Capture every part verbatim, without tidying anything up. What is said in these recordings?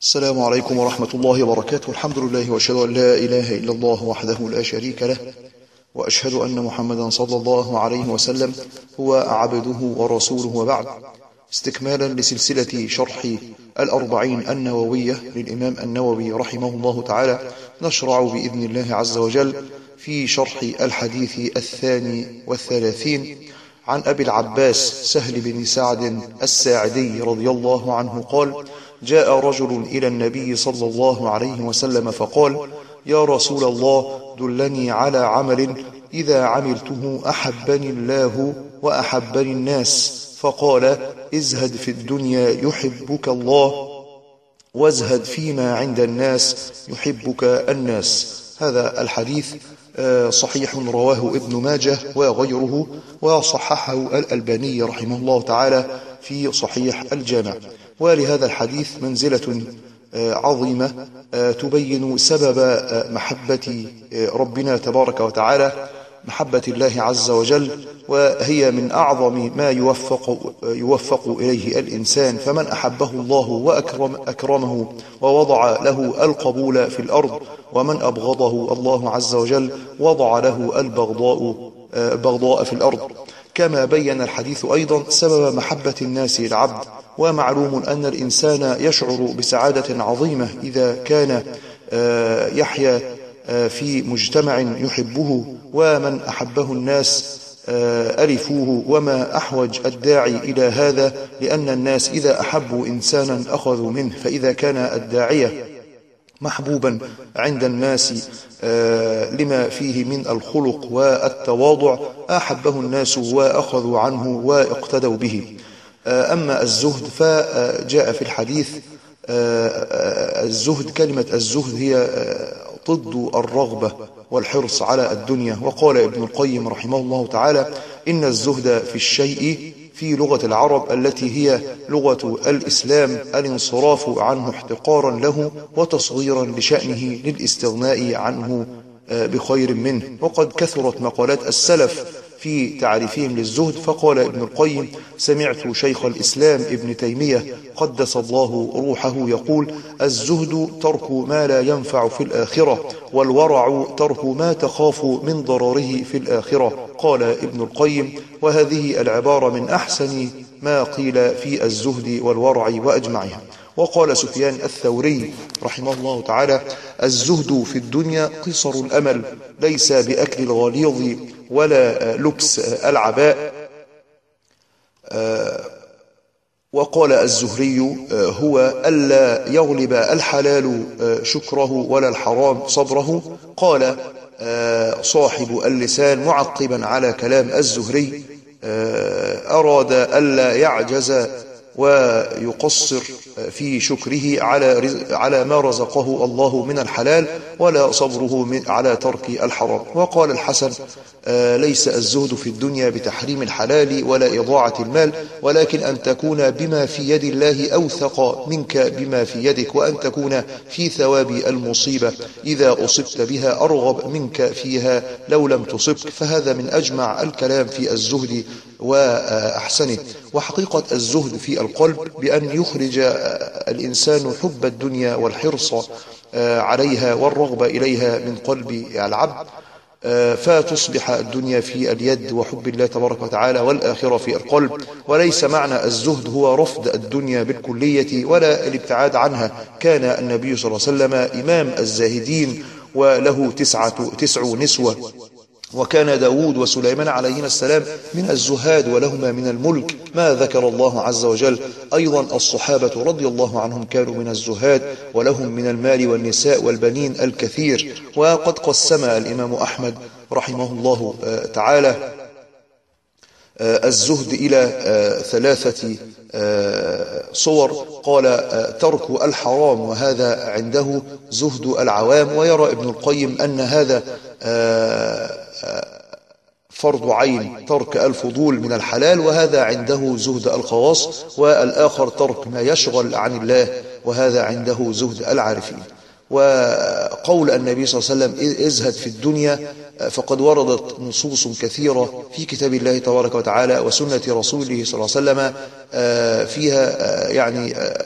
السلام عليكم ورحمة الله وبركاته. الحمد لله وأشهد أن لا إله إلا الله وحده لا شريك له، وأشهد أن محمدا صلى الله عليه وسلم هو عبده ورسوله، وبعد. استكمالا لسلسلة شرح الأربعين النووية للإمام النووي رحمه الله تعالى، نشرع بإذن الله عز وجل في شرح الحديث الثاني والثلاثين عن أبي العباس سهل بن سعد الساعدي رضي الله عنه قال: جاء رجل إلى النبي صلى الله عليه وسلم فقال: يا رسول الله، دلني على عمل إذا عملته أحبني الله وأحبني الناس. فقال: ازهد في الدنيا يحبك الله، وازهد فيما عند الناس يحبك الناس. هذا الحديث صحيح، رواه ابن ماجه وغيره، وصححه الألباني رحمه الله تعالى في صحيح الجامع. ولهذا الحديث منزلة عظيمة تبين سبب محبة ربنا تبارك وتعالى، محبة الله عز وجل، وهي من أعظم ما يوفق, يوفق إليه الإنسان. فمن أحبه الله وأكرم أكرمه ووضع له القبول في الأرض، ومن أبغضه الله عز وجل وضع له البغضاء بغضاء في الأرض. كما بين الحديث أيضا سبب محبة الناس للعبد. ومعلوم أن الإنسان يشعر بسعادة عظيمة إذا كان يحيا في مجتمع يحبه، ومن أحبه الناس ألفوه. وما أحوج الداعي إلى هذا، لأن الناس إذا أحبوا إنسانا أخذوا منه. فإذا كان الداعية محبوبا عند الناس لما فيه من الخلق والتواضع، أحبه الناس وأخذوا عنه واقتدوا به. أما الزهد فجاء في الحديث الزهد، كلمة الزهد هي ضد الرغبة والحرص على الدنيا. وقال ابن القيم رحمه الله تعالى: إن الزهد في الشيء في لغة العرب التي هي لغة الإسلام الانصراف عنه احتقارا له وتصغيرا لشأنه للاستغناء عنه بخير منه. وقد كثرت مقالات السلف في تعريفهم للزهد. فقال ابن القيم: سمعت شيخ الإسلام ابن تيمية قدس الله روحه يقول: الزهد ترك ما لا ينفع في الآخرة، والورع ترك ما تخاف من ضرره في الآخرة. قال ابن القيم: وهذه العبارة من أحسن ما قيل في الزهد والورع وأجمعها. وقال سفيان الثوري رحمه الله تعالى: الزهد في الدنيا قصر الأمل، ليس بأكل الغليظ ولا لبس العباء. وقال الزهري: هو ألا يغلب الحلال شكره ولا الحرام صبره. قال صاحب اللسان معقبا على كلام الزهري: أراد ألا يعجز ويقصر في شكره على على ما رزقه الله من الحلال، ولا صبره على ترك الحرام. وقال الحسن: ليس الزهد في الدنيا بتحريم الحلال ولا إضاعة المال، ولكن أن تكون بما في يد الله أوثق منك بما في يدك، وأن تكون في ثواب المصيبة إذا أصبت بها أرغب منك فيها لو لم تصبك. فهذا من أجمع الكلام في الزهد وأحسنه. وحقيقة الزهد في القلب بأن يخرج الإنسان حب الدنيا والحرص عليها والرغبة إليها من قلب العبد، فتصبح الدنيا في اليد وحب الله تبارك وتعالى والآخرة في القلب. وليس معنى الزهد هو رفض الدنيا بالكلية ولا الابتعاد عنها. كان النبي صلى الله عليه وسلم إمام الزاهدين، وله تسعة تسع نسوة. وكان داود وسليمان عليهما السلام من الزهاد، ولهما من الملك ما ذكر الله عز وجل. أيضا الصحابة رضي الله عنهم كانوا من الزهاد، ولهم من المال والنساء والبنين الكثير. وقد قسم الإمام أحمد رحمه الله تعالى الزهد إلى ثلاثة صور. قال: ترك الحرام، وهذا عنده زهد العوام. ويرى ابن القيم أن هذا فرض عين، ترك الفضول من الحلال، وهذا عنده زهد الخواص. والآخر ترك ما يشغل عن الله، وهذا عنده زهد العارفين. وقول النبي صلى الله عليه وسلم: ازهد في الدنيا، فقد وردت نصوص كثيرة في كتاب الله تبارك وتعالى وسنة رسوله صلى الله عليه وسلم فيها يعني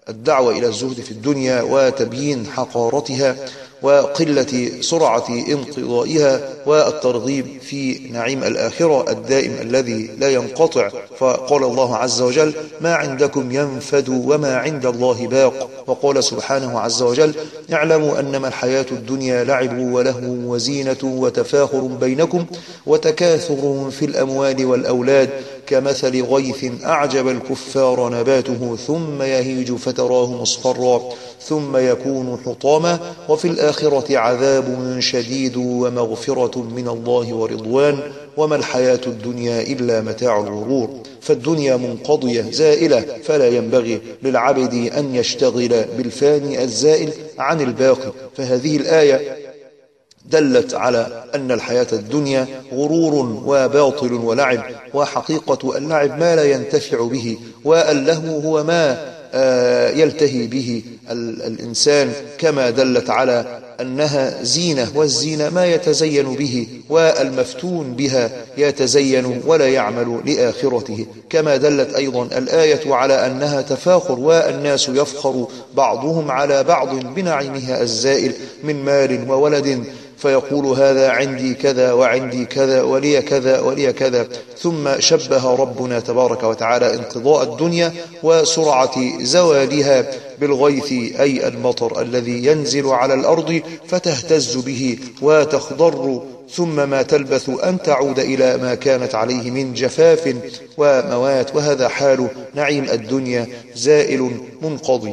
الدعوة إلى الزهد في الدنيا وتبيين حقارتها وقلة سرعة انقضائها والترغيب في نعيم الآخرة الدائم الذي لا ينقطع. فقال الله عز وجل: ما عندكم ينفد وما عند الله باق. وقال سبحانه عز وجل: اعلموا أنما الحياة الدنيا لعب ولهو وزينة وتفاخر بينكم وتكاثر في الأموال والأولاد كمثل غيث أعجب الكفار نباته ثم يهيج فتراه مصفرا ثم يكون حطاما وفي الآخرة عذاب شديد ومغفرة من الله ورضوان وما الحياة الدنيا إلا متاع الغرور. فالدنيا منقضية زائلة، فلا ينبغي للعبد أن يشتغل بالفاني الزائل عن الباقي. فهذه الآية دلت على أن الحياة الدنيا غرور وباطل ولعب، وحقيقة اللعب ما لا ينتفع به، واللهو هو ما يلتهي به الإنسان، كما دلت على أنها زينة، والزينة ما يتزين به، والمفتون بها يتزين ولا يعمل لآخرته. كما دلت أيضا الآية على أنها تفاخر، والناس يفخر بعضهم على بعض بنعيمها الزائل من مال وولد، فيقول هذا عندي كذا وعندي كذا ولي كذا ولي كذا. ثم شبه ربنا تبارك وتعالى انقضاء الدنيا وسرعة زوالها بالغيث، أي المطر الذي ينزل على الأرض فتهتز به وتخضر، ثم ما تلبث أن تعود إلى ما كانت عليه من جفاف وموات. وهذا حال نعيم الدنيا زائل منقضي.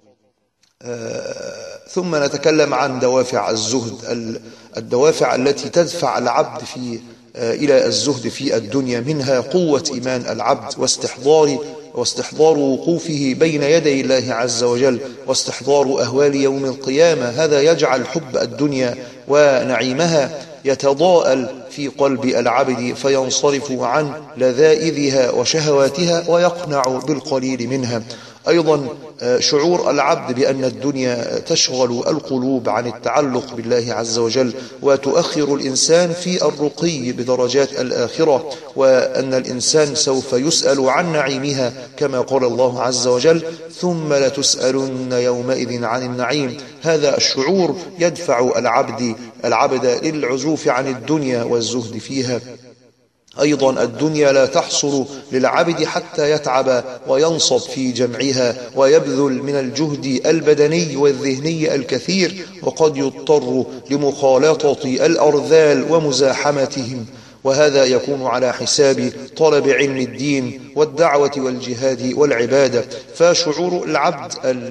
آه ثم نتكلم عن دوافع الزهد، الدوافع التي تدفع العبد في إلى الزهد في الدنيا. منها قوة إيمان العبد واستحضار واستحضار وقوفه بين يدي الله عز وجل، واستحضار أهوال يوم القيامة. هذا يجعل حب الدنيا ونعيمها يتضاءل في قلب العبد، فينصرف عن لذائذها وشهواتها ويقنع بالقليل منها. أيضا شعور العبد بأن الدنيا تشغل القلوب عن التعلق بالله عز وجل، وتؤخر الإنسان في الرقي بدرجات الآخرة، وأن الإنسان سوف يسأل عن نعيمها، كما قال الله عز وجل: ثم لتسألن يومئذ عن النعيم. هذا الشعور يدفع العبد العبد للعزوف عن الدنيا والزهد فيها. أيضا الدنيا لا تحصل للعبد حتى يتعب وينصب في جمعها ويبذل من الجهد البدني والذهني الكثير، وقد يضطر لمخالطة الأرذال ومزاحمتهم، وهذا يكون على حساب طلب علم الدين والدعوة والجهاد والعبادة. فشعور العبد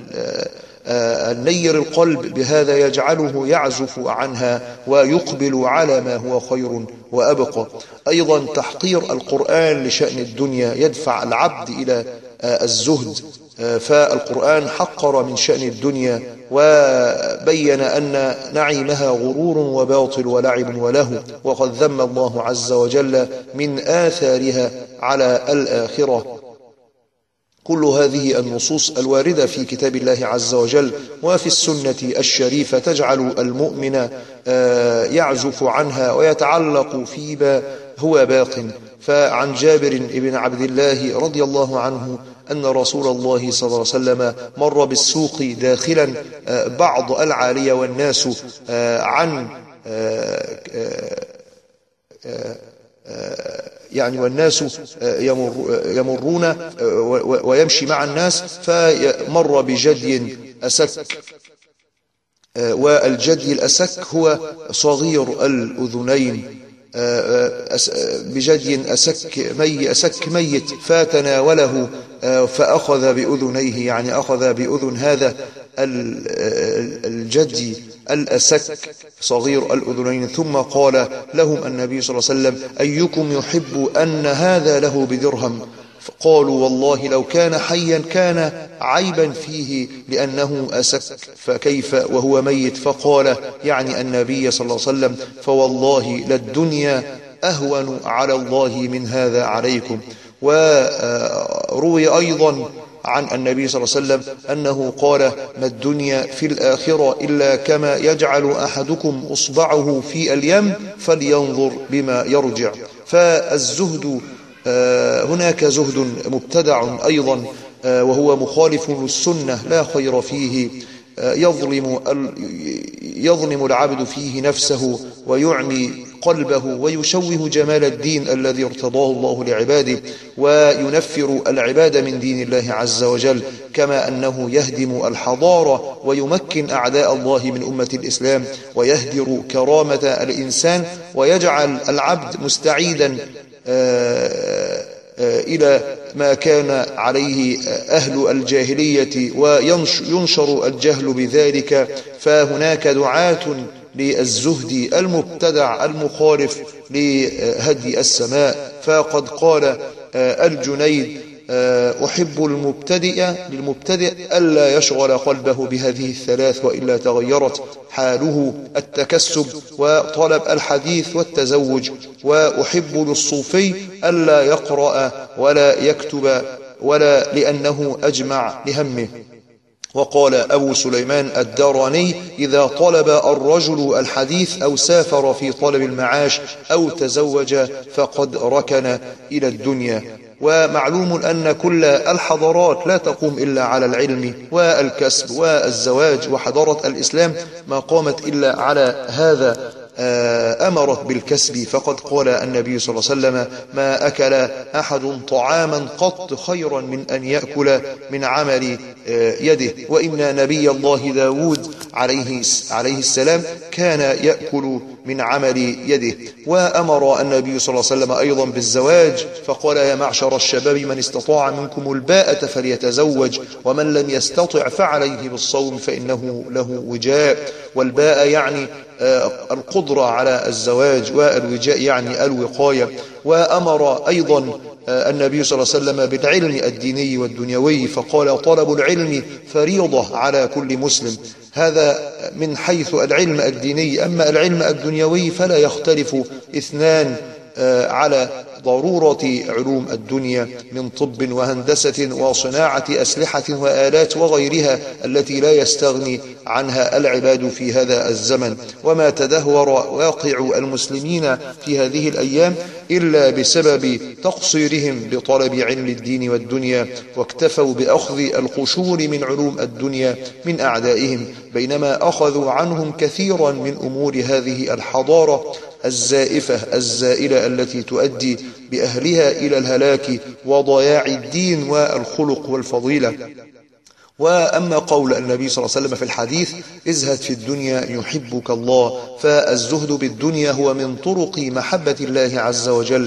النير القلب بهذا يجعله يعزف عنها ويقبل على ما هو خير وأبقى. أيضا تحقير القرآن لشأن الدنيا يدفع العبد إلى الزهد، فالقرآن حقر من شأن الدنيا وبين أن نعيمها غرور وباطل ولعب وله، وقد ذم الله عز وجل من آثارها على الآخرة. كل هذه النصوص الواردة في كتاب الله عز وجل وفي السنة الشريفة تجعل المؤمن يعزف عنها ويتعلق فيما هو باق. فعن جابر بن عبد الله رضي الله عنه أن رسول الله صلى الله عليه وسلم مر بالسوق داخلا بعض العالية والناس عن يعني والناس يمر يمرون ويمشي مع الناس، فمر بجدي أسك، والجدي الأسك هو صغير الأذنين، بجدي أسك مي أسك ميت، فتناوله فأخذ بأذنيه، يعني أخذ بأذن هذا الجدي الأسك صغير الأذنين، ثم قال لهم النبي صلى الله عليه وسلم: أيكم يحب أن هذا له بدرهم؟ قالوا: والله لو كان حيا كان عيبا فيه لأنه أسك، فكيف وهو ميت؟ فقال يعني النبي صلى الله عليه وسلم: فوالله للدنيا أهون على الله من هذا عليكم. وروي أيضا عن النبي صلى الله عليه وسلم أنه قال: ما الدنيا في الآخرة إلا كما يجعل أحدكم أصبعه في اليم فلينظر بما يرجع. فالزهد هناك زهد مبتدع أيضا وهو مخالف للسنة لا خير فيه، يظلم يظلم العبد فيه نفسه ويعمي قلبه ويشوه جمال الدين الذي ارتضاه الله لعباده، وينفر العباد من دين الله عز وجل، كما أنه يهدم الحضارة ويمكن أعداء الله من أمة الإسلام، ويهدر كرامة الإنسان، ويجعل العبد مستعيدا إلى ما كان عليه أهل الجاهلية، وينشر الجهل بذلك. فهناك دعاة للزهد المبتدع المخالف لهدي السماء، فقد قال الجنيد: أحب المبتدئ للمبتدئ ألا يشغل قلبه بهذه الثلاث، وإلا تغيرت حاله: التكسب وطلب الحديث والتزوج. وأحب للصوفي ألا يقرأ ولا يكتب ولا لأنه أجمع لهمه. وقال أبو سليمان الداراني: إذا طلب الرجل الحديث أو سافر في طلب المعاش أو تزوج فقد ركن إلى الدنيا. ومعلوم أن كل الحضارات لا تقوم إلا على العلم والكسب والزواج، وحضارة الإسلام ما قامت إلا على هذا، أمرت بالكسب. فقد قال النبي صلى الله عليه وسلم: ما أكل أحد طعاما قط خيرا من أن يأكل من عمل يده. وإن نبي الله داود عليه عليه السلام كان يأكل من عمل يده. وأمر النبي صلى الله عليه وسلم أيضا بالزواج، فقال: يا معشر الشباب من استطاع منكم الباءة فليتزوج، ومن لم يستطع فعليه بالصوم فإنه له وجاء. والباء يعني القدرة على الزواج، والوجاء يعني الوقاية. وأمر أيضا النبي صلى الله عليه وسلم بالعلم الديني والدنيوي، فقال: طلب العلم فريضة على كل مسلم. هذا من حيث العلم الديني. أما العلم الدنيوي فلا يختلف اثنان على ضرورة علوم الدنيا من طب وهندسة وصناعة أسلحة وآلات وغيرها التي لا يستغني عنها العباد في هذا الزمن. وما تدهور واقع المسلمين في هذه الأيام إلا بسبب تقصيرهم بطلب علم الدين والدنيا، واكتفوا بأخذ القشور من علوم الدنيا من أعدائهم، بينما أخذوا عنهم كثيرا من أمور هذه الحضارة الزائفة الزائلة التي تؤدي بأهلها إلى الهلاك وضياع الدين والخلق والفضيلة. وأما قول النبي صلى الله عليه وسلم في الحديث: ازهد في الدنيا يحبك الله، فالزهد بالدنيا هو من طرق محبة الله عز وجل.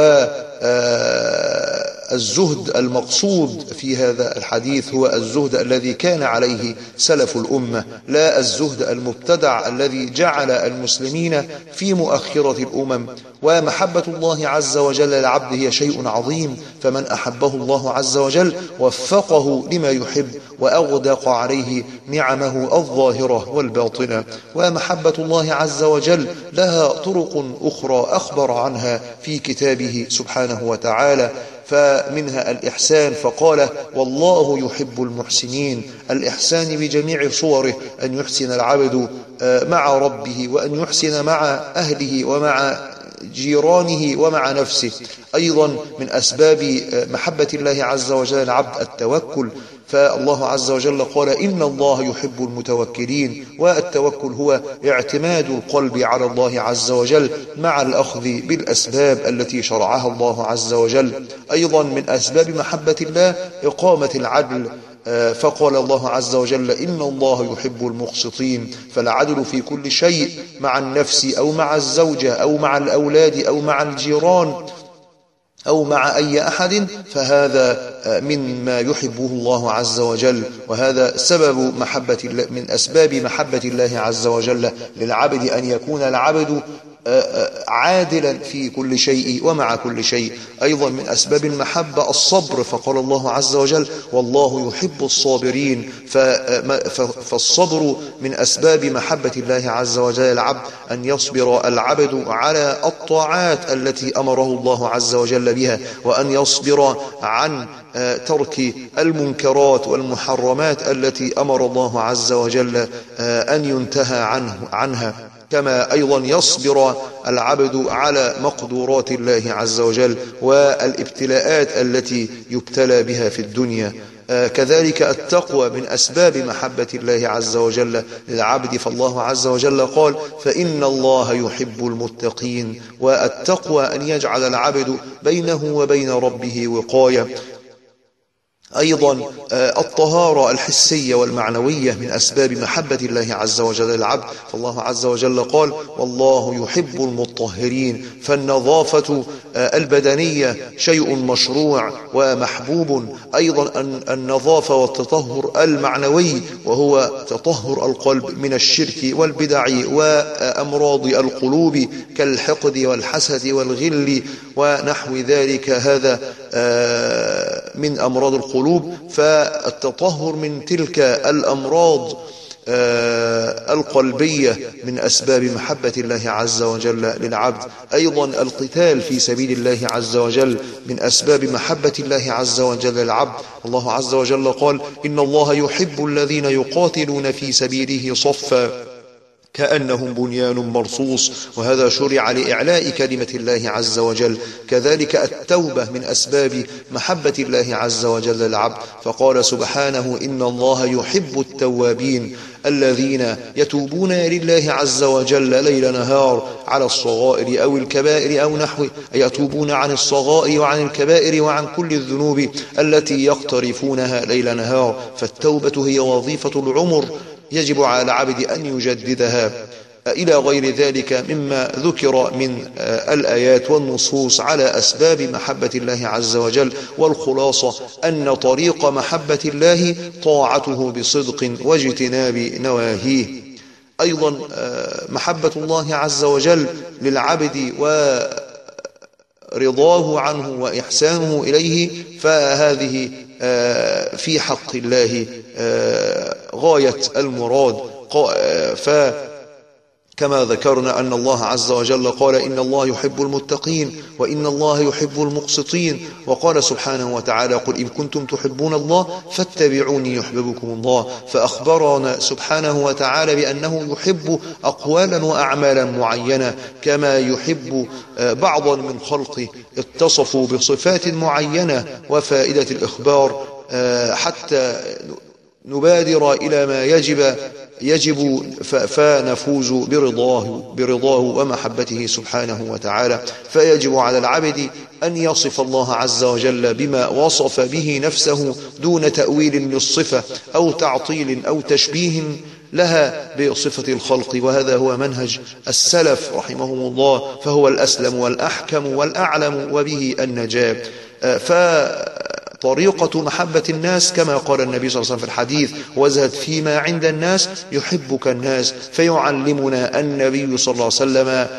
والزهد المقصود في هذا الحديث هو الزهد الذي كان عليه سلف الأمة، لا الزهد المبتدع الذي جعل المسلمين في مؤخرة الأمم. ومحبة الله عز وجل للعبد هي شيء عظيم، فمن أحبه الله عز وجل وفقه لما يحب وأغدق عليه نعمه الظاهرة والباطنة. ومحبة الله عز وجل لها طرق أخرى أخبر عنها في كتابه سبحانه وتعالى، فمنها الإحسان، فقال: والله يحب المحسنين. الإحسان بجميع صوره، أن يحسن العبد مع ربه، وأن يحسن مع أهله ومع جيرانه ومع نفسه. أيضا من أسباب محبة الله عز وجل العبد التوكل، فالله عز وجل قال: إن الله يحب المتوكلين. والتوكل هو اعتماد القلب على الله عز وجل مع الأخذ بالأسباب التي شرعها الله عز وجل. أيضا من أسباب محبة الله إقامة العدل، فقال الله عز وجل: إن الله يحب المقسطين. فالعدل في كل شيء، مع النفس أو مع الزوجة أو مع الأولاد أو مع الجيران أو مع أي أحد، فهذا مما يحبه الله عز وجل. وهذا سبب محبة الله، من أسباب محبة الله عز وجل للعبد، أن يكون العبد عادلا في كل شيء ومع كل شيء. أيضا من أسباب المحبة الصبر، فقال الله عز وجل: والله يحب الصابرين. فالصبر من أسباب محبة الله عز وجل العبد، أن يصبر العبد على الطاعات التي أمره الله عز وجل بها، وأن يصبر عن ترك المنكرات والمحرمات التي أمر الله عز وجل أن ينتهى عنه عنها. كما أيضا يصبر العبد على مقدورات الله عز وجل والابتلاءات التي يبتلى بها في الدنيا. كذلك التقوى من أسباب محبة الله عز وجل للعبد، فالله عز وجل قال فإن الله يحب المتقين، والتقوى أن يجعل العبد بينه وبين ربه وقاية. أيضا الطهارة الحسية والمعنوية من أسباب محبة الله عز وجل للعبد، فالله عز وجل قال والله يحب المطهرين، فالنظافة البدنية شيء مشروع ومحبوب. أيضا النظافة والتطهر المعنوي وهو تطهر القلب من الشرك والبدع وأمراض القلوب كالحقد والحسد والغل ونحو ذلك، هذا من أمراض القلوب. فالتطهر من تلك الأمراض القلبية من أسباب محبة الله عز وجل للعبد. أيضا القتال في سبيل الله عز وجل من أسباب محبة الله عز وجل للعبد، الله عز وجل قال إن الله يحب الذين يقاتلون في سبيله صفا كأنهم بنيان مرصوص، وهذا شرع لإعلاء كلمة الله عز وجل. كذلك التوبة من أسباب محبة الله عز وجل للعبد، فقال سبحانه إن الله يحب التوابين الذين يتوبون لله عز وجل ليل نهار على الصغائر أو الكبائر أو نحوه، يتوبون عن الصغائر وعن الكبائر وعن كل الذنوب التي يقترفونها ليل نهار. فالتوبة هي وظيفة العمر يجب على العبد أن يجددها، إلى غير ذلك مما ذكر من الآيات والنصوص على أسباب محبة الله عز وجل. والخلاصة أن طريق محبة الله طاعته بصدق واجتناب نواهيه. أيضا محبة الله عز وجل للعبد ورضاه عنه وإحسانه إليه، فهذه في حق الله غاية المراد. فكما ذكرنا أن الله عز وجل قال إن الله يحب المتقين وإن الله يحب المقسطين، وقال سبحانه وتعالى قل إن كنتم تحبون الله فاتبعوني يحببكم الله. فأخبرنا سبحانه وتعالى بأنه يحب أقوالا وأعمالا معينة، كما يحب بعضا من خلقه اتصفوا بصفات معينة. وفائدة الإخبار حتى نبادر إلى ما يجب يجب فنفوز برضاه برضاه ومحبته سبحانه وتعالى. فيجب على العبد أن يصف الله عز وجل بما وصف به نفسه دون تأويل للصفة أو تعطيل أو تشبيه لها بصفة الخلق، وهذا هو منهج السلف رحمهم الله، فهو الأسلم والأحكم والأعلم وبه النجاة. فطريقة محبة الناس كما قال النبي صلى الله عليه وسلم في الحديث وازهد فيما عند الناس يحبك الناس، فيعلمنا النبي صلى الله عليه وسلم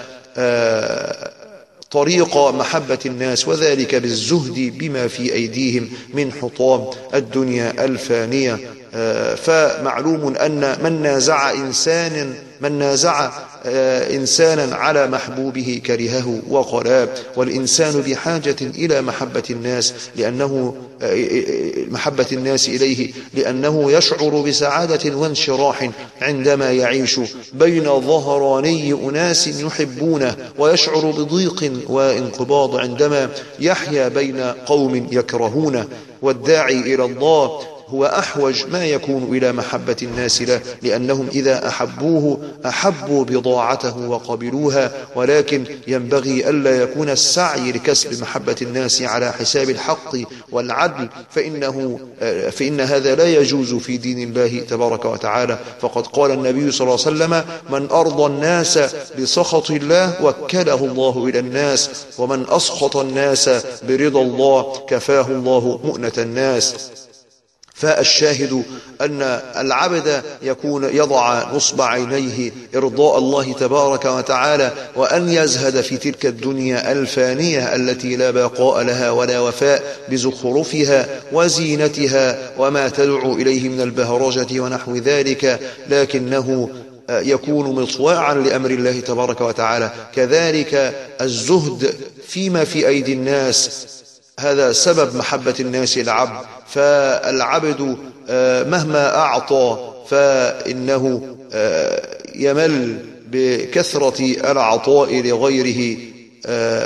طريق محبة الناس، وذلك بالزهد بما في أيديهم من حطام الدنيا الفانية. فمعلوم أن من نازع إنسانا من نازع إنسانا على محبوبه كرهه وقلاه، والإنسان بحاجة إلى محبة الناس لأنه محبة الناس إليه لأنه يشعر بسعادة وانشراح عندما يعيش بين ظهراني أناس يحبونه، ويشعر بضيق وانقباض عندما يحيا بين قوم يكرهونه. والداعي إلى الله هو أحوج ما يكون إلى محبة الناس له، لأنهم إذا أحبوه أحبوا بضاعته وقبلوها، ولكن ينبغي ألا يكون السعي لكسب محبة الناس على حساب الحق والعدل، فإنه فإن هذا لا يجوز في دين الله تبارك وتعالى. فقد قال النبي صلى الله عليه وسلم من أرضى الناس بسخط الله وكله الله إلى الناس، ومن أسخط الناس برضا الله كفاه الله مؤنة الناس. فالشاهد أن العبد يكون يضع نصب عينيه إرضاء الله تبارك وتعالى، وأن يزهد في تلك الدنيا الفانية التي لا بقاء لها ولا وفاء بزخرفها وزينتها وما تدعو إليه من البهرجة ونحو ذلك، لكنه يكون مطواعا لأمر الله تبارك وتعالى. كذلك الزهد فيما في أيدي الناس هذا سبب محبة الناس العبد. فالعبد مهما أعطى فإنه يمل بكثرة العطاء لغيره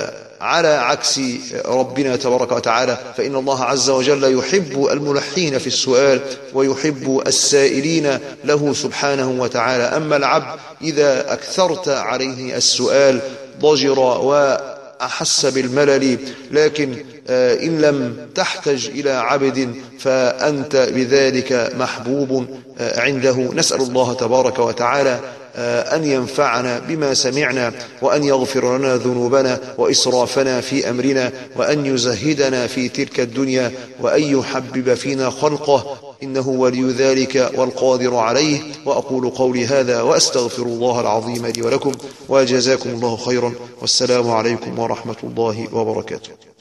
على عكس ربنا تبارك وتعالى، فإن الله عز وجل يحب الملحين في السؤال ويحب السائلين له سبحانه وتعالى. أما العبد إذا أكثرت عليه السؤال ضجر وأحس بالملل، لكن إن لم تحتج إلى عبد فأنت بذلك محبوب عنده. نسأل الله تبارك وتعالى أن ينفعنا بما سمعنا، وأن يغفر لنا ذنوبنا وإسرافنا في أمرنا، وأن يزهدنا في تلك الدنيا، وأن يحبب فينا خلقه، إنه ولي ذلك والقادر عليه. وأقول قولي هذا وأستغفر الله العظيم لي ولكم، وجزاكم الله خيرا، والسلام عليكم ورحمة الله وبركاته.